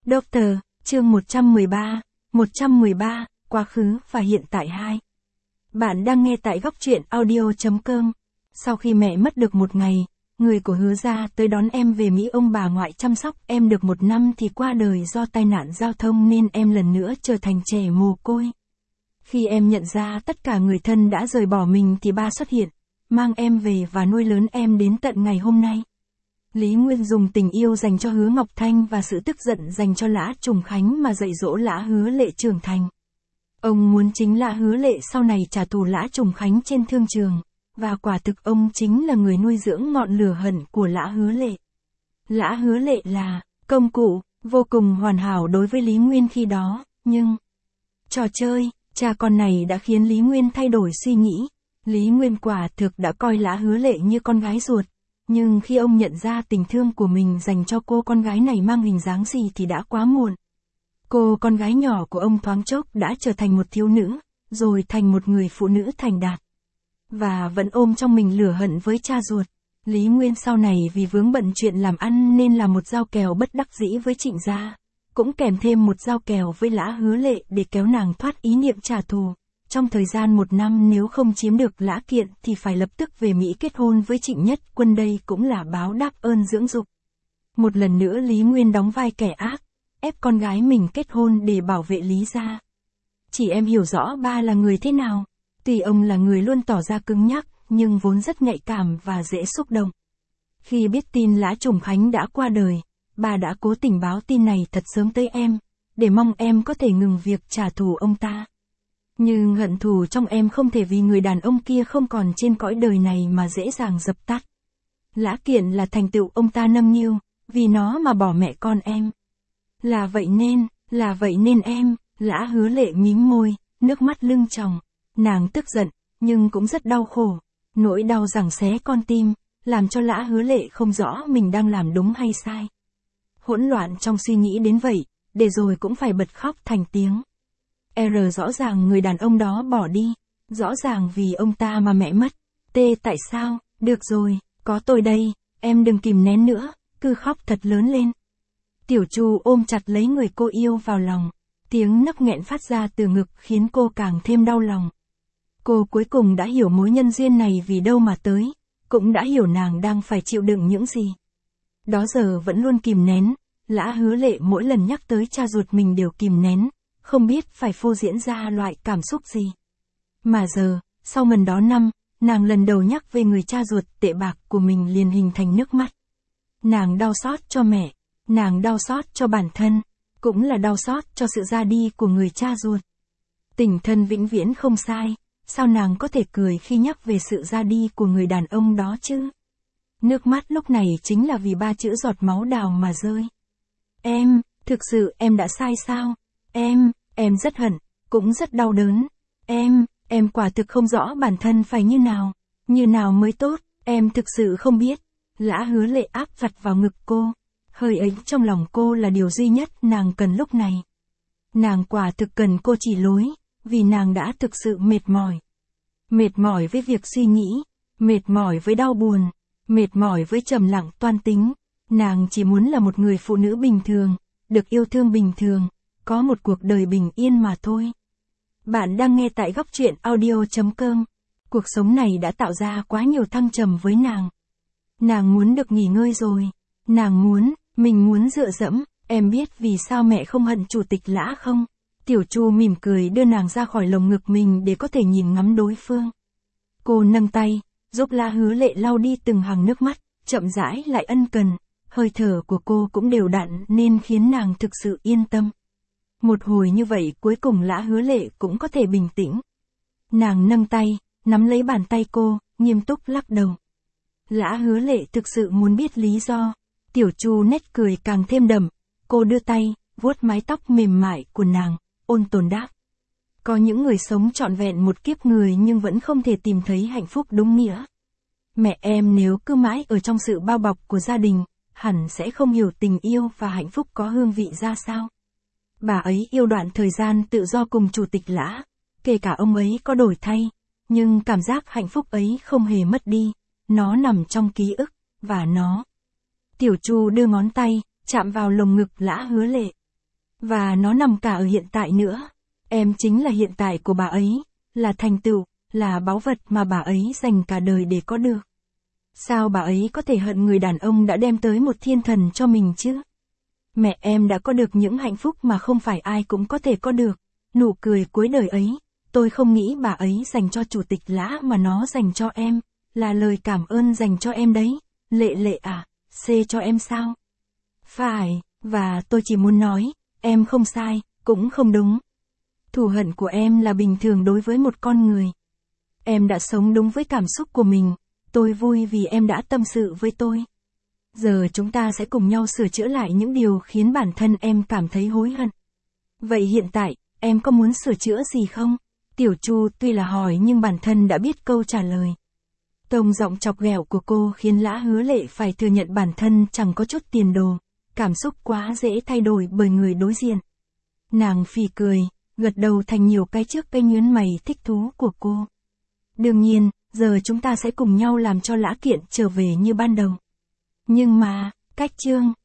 Doctor, chương 113, quá khứ và hiện tại 2. Bạn đang nghe tại góc truyện audio.com. Sau khi mẹ mất được một ngày, người của Hứa gia tới đón em về Mỹ. Ông bà ngoại chăm sóc em được 1 năm thì qua đời do tai nạn giao thông nên em lần nữa trở thành trẻ mồ côi. Khi em nhận ra tất cả người thân đã rời bỏ mình thì ba xuất hiện, mang em về và nuôi lớn em đến tận ngày hôm nay. Lý Nguyên dùng tình yêu dành cho Hứa Ngọc Thanh và sự tức giận dành cho Lã Trùng Khánh mà dạy dỗ Lã Hứa Lệ trưởng thành. Ông muốn chính Lã Hứa Lệ sau này trả thù Lã Trùng Khánh trên thương trường, và quả thực ông chính là người nuôi dưỡng ngọn lửa hận của Lã Hứa Lệ. Lã Hứa Lệ là công cụ vô cùng hoàn hảo đối với Lý Nguyên khi đó, nhưng trò chơi cha con này đã khiến Lý Nguyên thay đổi suy nghĩ. Lý Nguyên quả thực đã coi Lã Hứa Lệ như con gái ruột. Nhưng khi ông nhận ra tình thương của mình dành cho cô con gái này mang hình dáng gì thì đã quá muộn. Cô con gái nhỏ của ông thoáng chốc đã trở thành một thiếu nữ, rồi thành một người phụ nữ thành đạt. Và vẫn ôm trong mình lửa hận với cha ruột. Lý Nguyên sau này vì vướng bận chuyện làm ăn nên là một giao kèo bất đắc dĩ với Trịnh gia, cũng kèm thêm một giao kèo với Lã Hứa Lệ để kéo nàng thoát ý niệm trả thù. Trong thời gian 1 năm nếu không chiếm được Lã Kiện thì phải lập tức về Mỹ kết hôn với Trịnh Nhất Quân, đây cũng là báo đáp ơn dưỡng dục. Một lần nữa Lý Nguyên đóng vai kẻ ác, ép con gái mình kết hôn để bảo vệ Lý gia. Chỉ em hiểu rõ ba là người thế nào. Tuy ông là người luôn tỏ ra cứng nhắc, nhưng vốn rất nhạy cảm và dễ xúc động. Khi biết tin Lã Trùng Khánh đã qua đời, bà đã cố tình báo tin này thật sớm tới em, để mong em có thể ngừng việc trả thù ông ta. Nhưng hận thù trong em không thể vì người đàn ông kia không còn trên cõi đời này mà dễ dàng dập tắt. Lã Kiện là thành tựu ông ta nâng niu, vì nó mà bỏ mẹ con em. Là vậy nên em. Lã Hứa Lệ mím môi, nước mắt lưng tròng. Nàng tức giận, nhưng cũng rất đau khổ. Nỗi đau giằng xé con tim, làm cho Lã Hứa Lệ không rõ mình đang làm đúng hay sai. Hỗn loạn trong suy nghĩ đến vậy, để rồi cũng phải bật khóc thành tiếng. Rõ ràng người đàn ông đó bỏ đi, rõ ràng vì ông ta mà mẹ mất. Tại sao? Được rồi, có tôi đây, em đừng kìm nén nữa, cứ khóc thật lớn lên. Tiểu Chu ôm chặt lấy người cô yêu vào lòng, tiếng nấc nghẹn phát ra từ ngực khiến cô càng thêm đau lòng. Cô cuối cùng đã hiểu mối nhân duyên này vì đâu mà tới, cũng đã hiểu nàng đang phải chịu đựng những gì. Đó giờ vẫn luôn kìm nén, Lã Hứa Lệ mỗi lần nhắc tới cha ruột mình đều kìm nén, không biết phải phô diễn ra loại cảm xúc gì. Mà giờ, sau ngần đó năm, nàng lần đầu nhắc về người cha ruột tệ bạc của mình liền hình thành nước mắt. Nàng đau xót cho mẹ, nàng đau xót cho bản thân, cũng là đau xót cho sự ra đi của người cha ruột. Tình thân vĩnh viễn không sai, sao nàng có thể cười khi nhắc về sự ra đi của người đàn ông đó chứ? Nước mắt lúc này chính là vì 3 chữ giọt máu đào mà rơi. Em, thực sự em đã sai sao? Em rất hận, cũng rất đau đớn. Em quả thực không rõ bản thân phải như nào mới tốt, em thực sự không biết. Lã Hứa Lệ áp vặt vào ngực cô. Hơi ấy trong lòng cô là điều duy nhất nàng cần lúc này. Nàng quả thực cần cô chỉ lối, vì nàng đã thực sự mệt mỏi. Mệt mỏi với việc suy nghĩ, mệt mỏi với đau buồn, mệt mỏi với trầm lặng toan tính. Nàng chỉ muốn là một người phụ nữ bình thường, được yêu thương bình thường, có một cuộc đời bình yên mà thôi. Bạn đang nghe tại góc truyện audio.com. Cuộc sống này đã tạo ra quá nhiều thăng trầm với nàng. Nàng muốn được nghỉ ngơi rồi. Nàng muốn dựa dẫm. Em biết vì sao mẹ không hận chủ tịch Lã không? Tiểu Chu mỉm cười đưa nàng ra khỏi lồng ngực mình để có thể nhìn ngắm đối phương. Cô nâng tay, giúp Lã Hứa Lệ lau đi từng hàng nước mắt, chậm rãi lại ân cần. Hơi thở của cô cũng đều đặn nên khiến nàng thực sự yên tâm. Một hồi như vậy cuối cùng Lã Hứa Lệ cũng có thể bình tĩnh. Nàng nâng tay, nắm lấy bàn tay cô, nghiêm túc lắc đầu. Lã Hứa Lệ thực sự muốn biết lý do. Tiểu Chu nét cười càng thêm đậm. Cô đưa tay, vuốt mái tóc mềm mại của nàng, ôn tồn đáp. Có những người sống trọn vẹn một kiếp người nhưng vẫn không thể tìm thấy hạnh phúc đúng nghĩa. Mẹ em nếu cứ mãi ở trong sự bao bọc của gia đình, hẳn sẽ không hiểu tình yêu và hạnh phúc có hương vị ra sao. Bà ấy yêu đoạn thời gian tự do cùng chủ tịch Lã, kể cả ông ấy có đổi thay, nhưng cảm giác hạnh phúc ấy không hề mất đi, nó nằm trong ký ức, và nó. Tiểu Chu đưa ngón tay, chạm vào lồng ngực Lã Hứa Lệ. Và nó nằm cả ở hiện tại nữa. Em chính là hiện tại của bà ấy, là thành tựu, là báu vật mà bà ấy dành cả đời để có được. Sao bà ấy có thể hận người đàn ông đã đem tới một thiên thần cho mình chứ? Mẹ em đã có được những hạnh phúc mà không phải ai cũng có thể có được. Nụ cười cuối đời ấy, tôi không nghĩ bà ấy dành cho chủ tịch Lã mà nó dành cho em, là lời cảm ơn dành cho em đấy. Lệ Lệ à, C cho em sao? Phải, và tôi chỉ muốn nói, em không sai, cũng không đúng. Thù hận của em là bình thường đối với một con người. Em đã sống đúng với cảm xúc của mình, tôi vui vì em đã tâm sự với tôi. Giờ chúng ta sẽ cùng nhau sửa chữa lại những điều khiến bản thân em cảm thấy hối hận. Vậy hiện tại, em có muốn sửa chữa gì không? Tiểu Chu tuy là hỏi nhưng bản thân đã biết câu trả lời. Tông giọng chọc ghẹo của cô khiến Lã Hứa Lệ phải thừa nhận bản thân chẳng có chút tiền đồ, cảm xúc quá dễ thay đổi bởi người đối diện. Nàng phì cười, gật đầu thành nhiều cái trước cái nhướng mày thích thú của cô. Đương nhiên, giờ chúng ta sẽ cùng nhau làm cho Lã Kiện trở về như ban đầu. Nhưng mà, cách chương